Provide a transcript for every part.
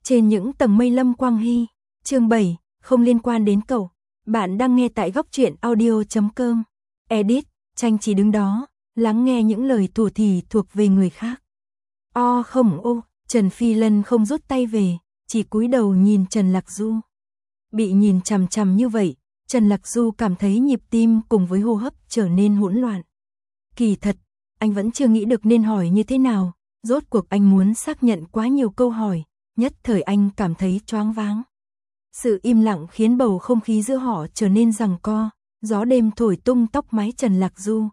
Trên những tầng mây Lâm Quang Hy, chương 7, không liên quan đến cậu. Bạn đang nghe tại góc truyện audio.com. Edit, Tranh chỉ đứng đó, lắng nghe những lời thủ thỉ thuộc về người khác. Không Trần Phi Lân không rút tay về, chỉ cúi đầu nhìn Trần Lạc Du. Bị nhìn chằm chằm như vậy, Trần Lạc Du cảm thấy nhịp tim cùng với hô hấp trở nên hỗn loạn. Kỳ thật, anh vẫn chưa nghĩ được nên hỏi như thế nào, rốt cuộc anh muốn xác nhận quá nhiều câu hỏi, nhất thời anh cảm thấy choáng váng. Sự im lặng khiến bầu không khí giữa họ trở nên giằng co, gió đêm thổi tung tóc mái Trần Lạc Du,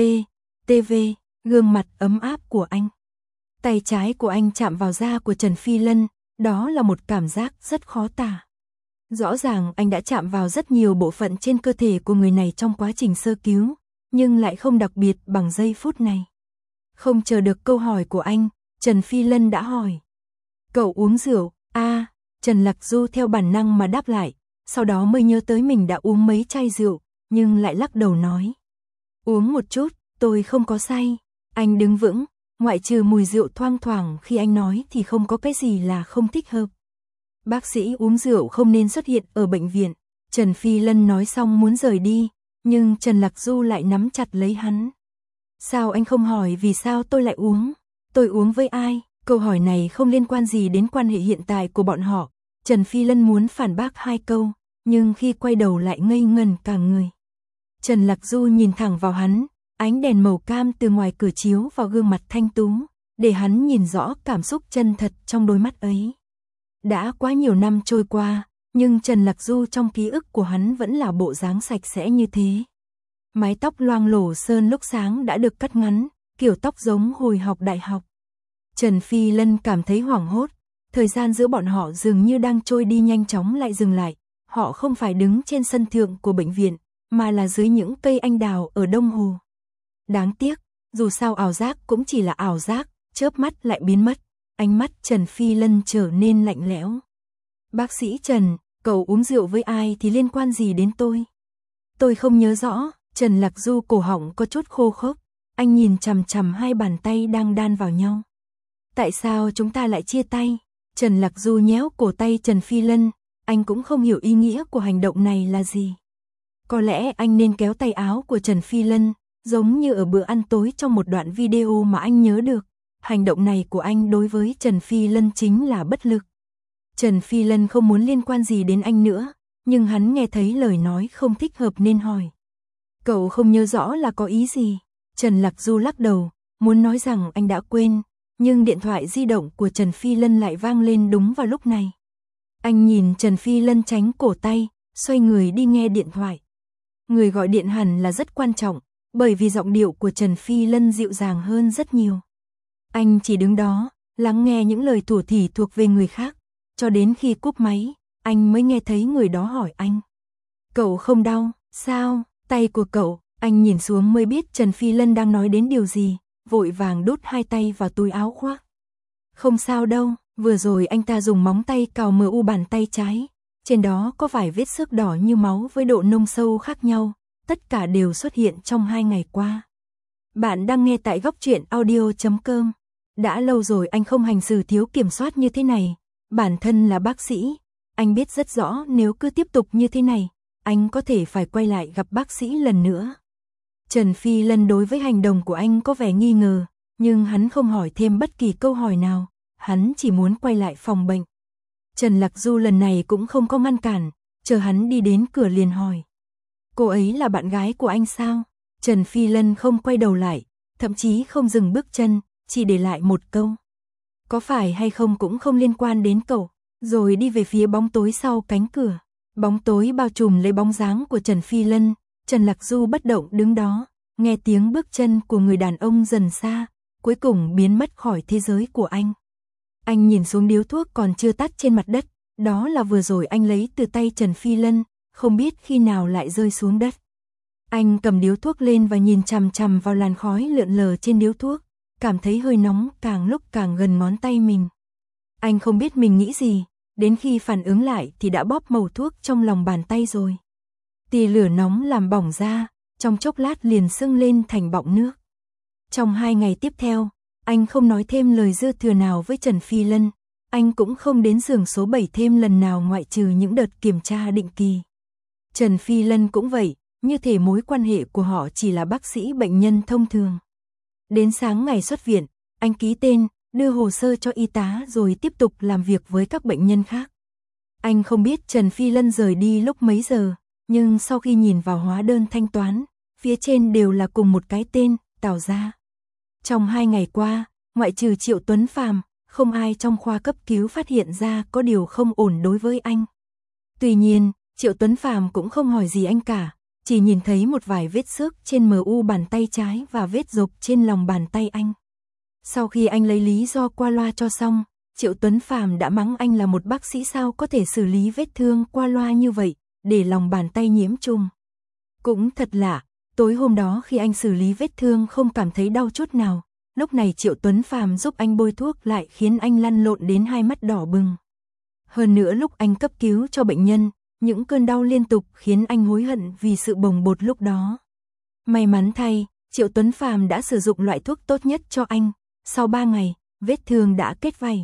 gương mặt ấm áp của anh. Tay trái của anh chạm vào da của Trần Phi Lân, đó là một cảm giác rất khó tả. Rõ ràng anh đã chạm vào rất nhiều bộ phận trên cơ thể của người này trong quá trình sơ cứu, nhưng lại không đặc biệt bằng giây phút này. Không chờ được câu hỏi của anh, Trần Phi Lân đã hỏi. Cậu uống rượu? Trần Lạc Du theo bản năng mà đáp lại, sau đó mới nhớ tới mình đã uống mấy chai rượu, nhưng lại lắc đầu nói. Uống một chút, tôi không có say. Anh đứng vững, ngoại trừ mùi rượu thoang thoảng khi anh nói thì không có cái gì là không thích hợp. Bác sĩ uống rượu không nên xuất hiện ở bệnh viện. Trần Phi Lân nói xong muốn rời đi, nhưng Trần Lạc Du lại nắm chặt lấy hắn. Sao anh không hỏi vì sao tôi lại uống? Tôi uống với ai? Câu hỏi này không liên quan gì đến quan hệ hiện tại của bọn họ. Trần Phi Lân muốn phản bác hai câu, nhưng khi quay đầu lại ngây ngần cả người. Trần Lạc Du nhìn thẳng vào hắn, ánh đèn màu cam từ ngoài cửa chiếu vào gương mặt thanh tú, để hắn nhìn rõ cảm xúc chân thật trong đôi mắt ấy. Đã quá nhiều năm trôi qua, nhưng Trần Lạc Du trong ký ức của hắn vẫn là bộ dáng sạch sẽ như thế. Mái tóc loang lổ sơn lúc sáng đã được cắt ngắn, kiểu tóc giống hồi học đại học. Trần Phi Lân cảm thấy hoảng hốt, thời gian giữa bọn họ dường như đang trôi đi nhanh chóng lại dừng lại. Họ không phải đứng trên sân thượng của bệnh viện, mà là dưới những cây anh đào ở Đông Hồ. Đáng tiếc, dù sao ảo giác cũng chỉ là ảo giác, chớp mắt lại biến mất. Ánh mắt Trần Phi Lân trở nên lạnh lẽo. Bác sĩ Trần, cậu uống rượu với ai thì liên quan gì đến tôi? Tôi không nhớ rõ. Trần Lạc Du cổ họng có chút khô khốc, anh nhìn chằm chằm hai bàn tay đang đan vào nhau. Tại sao chúng ta lại chia tay? Trần Lạc Du nhéo cổ tay Trần Phi Lân, anh cũng không hiểu ý nghĩa của hành động này là gì. Có lẽ anh nên kéo tay áo của Trần Phi Lân, giống như ở bữa ăn tối trong một đoạn video mà anh nhớ được. Hành động này của anh đối với Trần Phi Lân chính là bất lực. Trần Phi Lân không muốn liên quan gì đến anh nữa, nhưng hắn nghe thấy lời nói không thích hợp nên hỏi. Cậu không nhớ rõ là có ý gì? Trần Lạc Du lắc đầu, muốn nói rằng anh đã quên, nhưng điện thoại di động của Trần Phi Lân lại vang lên đúng vào lúc này. Anh nhìn Trần Phi Lân tránh cổ tay, xoay người đi nghe điện thoại. Người gọi điện hẳn là rất quan trọng, bởi vì giọng điệu của Trần Phi Lân dịu dàng hơn rất nhiều. Anh chỉ đứng đó, lắng nghe những lời thủ thỉ thuộc về người khác, cho đến khi cúp máy, anh mới nghe thấy người đó hỏi anh. Cậu không đau, sao? Tay của cậu, anh nhìn xuống mới biết Trần Phi Lân đang nói đến điều gì, vội vàng đút hai tay vào túi áo khoác. Không sao đâu, vừa rồi anh ta dùng móng tay cào mu bàn tay trái, trên đó có vài vết xước đỏ như máu với độ nông sâu khác nhau, tất cả đều xuất hiện trong 2 ngày qua. Bạn đang nghe tại góc truyện audio.com. Đã lâu rồi anh không hành xử thiếu kiểm soát như thế này, bản thân là bác sĩ, anh biết rất rõ nếu cứ tiếp tục như thế này, anh có thể phải quay lại gặp bác sĩ lần nữa. Trần Phi Lân đối với hành động của anh có vẻ nghi ngờ, nhưng hắn không hỏi thêm bất kỳ câu hỏi nào, hắn chỉ muốn quay lại phòng bệnh. Trần Lạc Du lần này cũng không có ngăn cản, chờ hắn đi đến cửa liền hỏi. Cô ấy là bạn gái của anh sao? Trần Phi Lân không quay đầu lại, thậm chí không dừng bước chân, chỉ để lại một câu. Có phải hay không cũng không liên quan đến cậu, rồi đi về phía bóng tối sau cánh cửa. Bóng tối bao trùm lấy bóng dáng của Trần Phi Lân, Trần Lạc Du bất động đứng đó, nghe tiếng bước chân của người đàn ông dần xa, cuối cùng biến mất khỏi thế giới của anh. Anh nhìn xuống điếu thuốc còn chưa tắt trên mặt đất, đó là vừa rồi anh lấy từ tay Trần Phi Lân, không biết khi nào lại rơi xuống đất. Anh cầm điếu thuốc lên và nhìn chằm chằm vào làn khói lượn lờ trên điếu thuốc, cảm thấy hơi nóng càng lúc càng gần ngón tay mình. Anh không biết mình nghĩ gì, đến khi phản ứng lại thì đã bóp mẩu thuốc trong lòng bàn tay rồi. Tia lửa nóng làm bỏng da, trong chốc lát liền sưng lên thành bọng nước. Trong 2 ngày tiếp theo, anh không nói thêm lời dư thừa nào với Trần Phi Lân, anh cũng không đến giường số 7 thêm lần nào ngoại trừ những đợt kiểm tra định kỳ. Trần Phi Lân cũng vậy, như thể mối quan hệ của họ chỉ là bác sĩ bệnh nhân thông thường. Đến sáng ngày xuất viện, anh ký tên, đưa hồ sơ cho y tá rồi tiếp tục làm việc với các bệnh nhân khác. Anh không biết Trần Phi Lân rời đi lúc mấy giờ, nhưng sau khi nhìn vào hóa đơn thanh toán, phía trên đều là cùng một cái tên, Tào Gia. Trong 2 ngày qua, ngoại trừ Triệu Tuấn Phàm, không ai trong khoa cấp cứu phát hiện ra có điều không ổn đối với anh. Tuy nhiên, Triệu Tuấn Phàm cũng không hỏi gì anh cả, chỉ nhìn thấy một vài vết xước trên MU bàn tay trái và vết rộp trên lòng bàn tay anh. Sau khi anh lấy lý do qua loa cho xong, Triệu Tuấn Phàm đã mắng anh là một bác sĩ sao có thể xử lý vết thương qua loa như vậy, để lòng bàn tay nhiễm trùng. Cũng thật lạ, tối hôm đó khi anh xử lý vết thương không cảm thấy đau chút nào, lúc này Triệu Tuấn Phàm giúp anh bôi thuốc lại khiến anh lăn lộn đến hai mắt đỏ bừng. Hơn nữa lúc anh cấp cứu cho bệnh nhân, những cơn đau liên tục khiến anh hối hận vì sự bồng bột lúc đó. May mắn thay, Triệu Tuấn Phàm đã sử dụng loại thuốc tốt nhất cho anh, sau 3 ngày, vết thương đã kết vảy.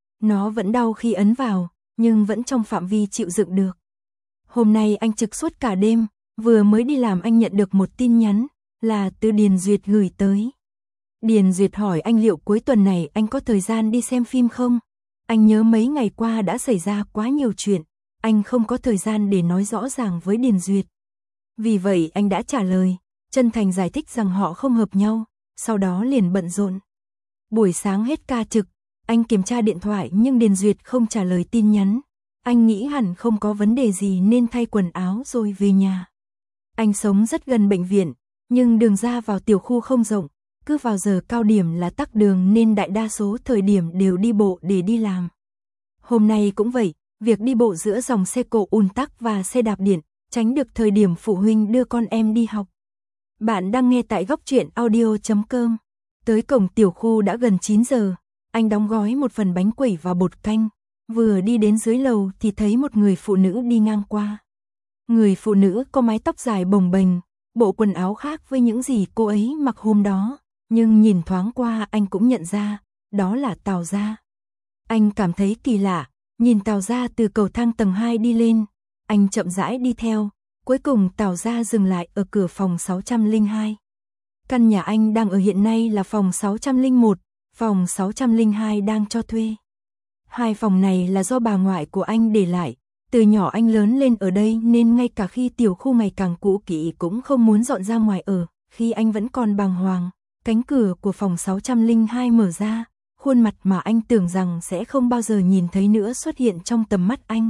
Nó vẫn đau khi ấn vào, nhưng vẫn trong phạm vi chịu đựng được. Hôm nay anh trực suốt cả đêm, vừa mới đi làm anh nhận được một tin nhắn, là từ Điền Duyệt gửi tới. Điền Duyệt hỏi anh liệu cuối tuần này anh có thời gian đi xem phim không? Anh nhớ mấy ngày qua đã xảy ra quá nhiều chuyện, anh không có thời gian để nói rõ ràng với Điền Duyệt. Vì vậy anh đã trả lời, chân thành giải thích rằng họ không hợp nhau, sau đó liền bận rộn. Buổi sáng hết ca trực, anh kiểm tra điện thoại nhưng Điền Duyệt không trả lời tin nhắn. Anh nghĩ hẳn không có vấn đề gì nên thay quần áo rồi về nhà. Anh sống rất gần bệnh viện, nhưng đường ra vào tiểu khu không rộng, cứ vào giờ cao điểm là tắc đường nên đại đa số thời điểm đều đi bộ để đi làm. Hôm nay cũng vậy, việc đi bộ giữa dòng xe cộ ùn tắc và xe đạp điện, tránh được thời điểm phụ huynh đưa con em đi học. Bạn đang nghe tại Góc Truyện Audio.com. Tới cổng tiểu khu đã gần 9 giờ, anh đóng gói một phần bánh quẩy và bột canh. Vừa đi đến dưới lầu thì thấy một người phụ nữ đi ngang qua. Người phụ nữ có mái tóc dài bồng bềnh, bộ quần áo khác với những gì cô ấy mặc hôm đó, nhưng nhìn thoáng qua anh cũng nhận ra, đó là Tào Gia. Anh cảm thấy kỳ lạ, nhìn Tào Gia từ cầu thang tầng 2 đi lên, anh chậm rãi đi theo, cuối cùng Tào Gia dừng lại ở cửa phòng 602. Căn nhà anh đang ở hiện nay là phòng 601, phòng 602 đang cho thuê. Hai phòng này là do bà ngoại của anh để lại, từ nhỏ anh lớn lên ở đây nên ngay cả khi tiểu khu ngày càng cũ kỹ cũng không muốn dọn ra ngoài ở, khi anh vẫn còn bàng hoàng, cánh cửa của phòng 602 mở ra, khuôn mặt mà anh tưởng rằng sẽ không bao giờ nhìn thấy nữa xuất hiện trong tầm mắt anh.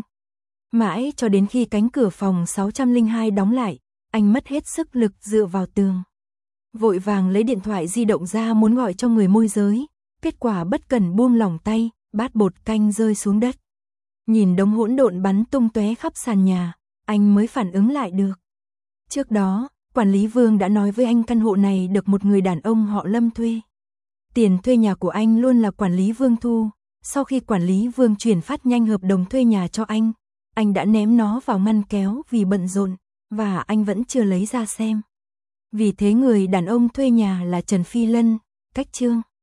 Mãi cho đến khi cánh cửa phòng 602 đóng lại, anh mất hết sức lực dựa vào tường. Vội vàng lấy điện thoại di động ra muốn gọi cho người môi giới, kết quả bất cẩn buông lỏng tay, bát bột canh rơi xuống đất. Nhìn đống hỗn độn bắn tung tóe khắp sàn nhà, anh mới phản ứng lại được. Trước đó, quản lý Vương đã nói với anh căn hộ này được một người đàn ông họ Lâm thuê. Tiền thuê nhà của anh luôn là quản lý Vương thu, sau khi quản lý Vương chuyển phát nhanh hợp đồng thuê nhà cho anh đã ném nó vào ngăn kéo vì bận rộn, và anh vẫn chưa lấy ra xem. Vì thế người đàn ông thuê nhà là Trần Phi Lân, cách chương.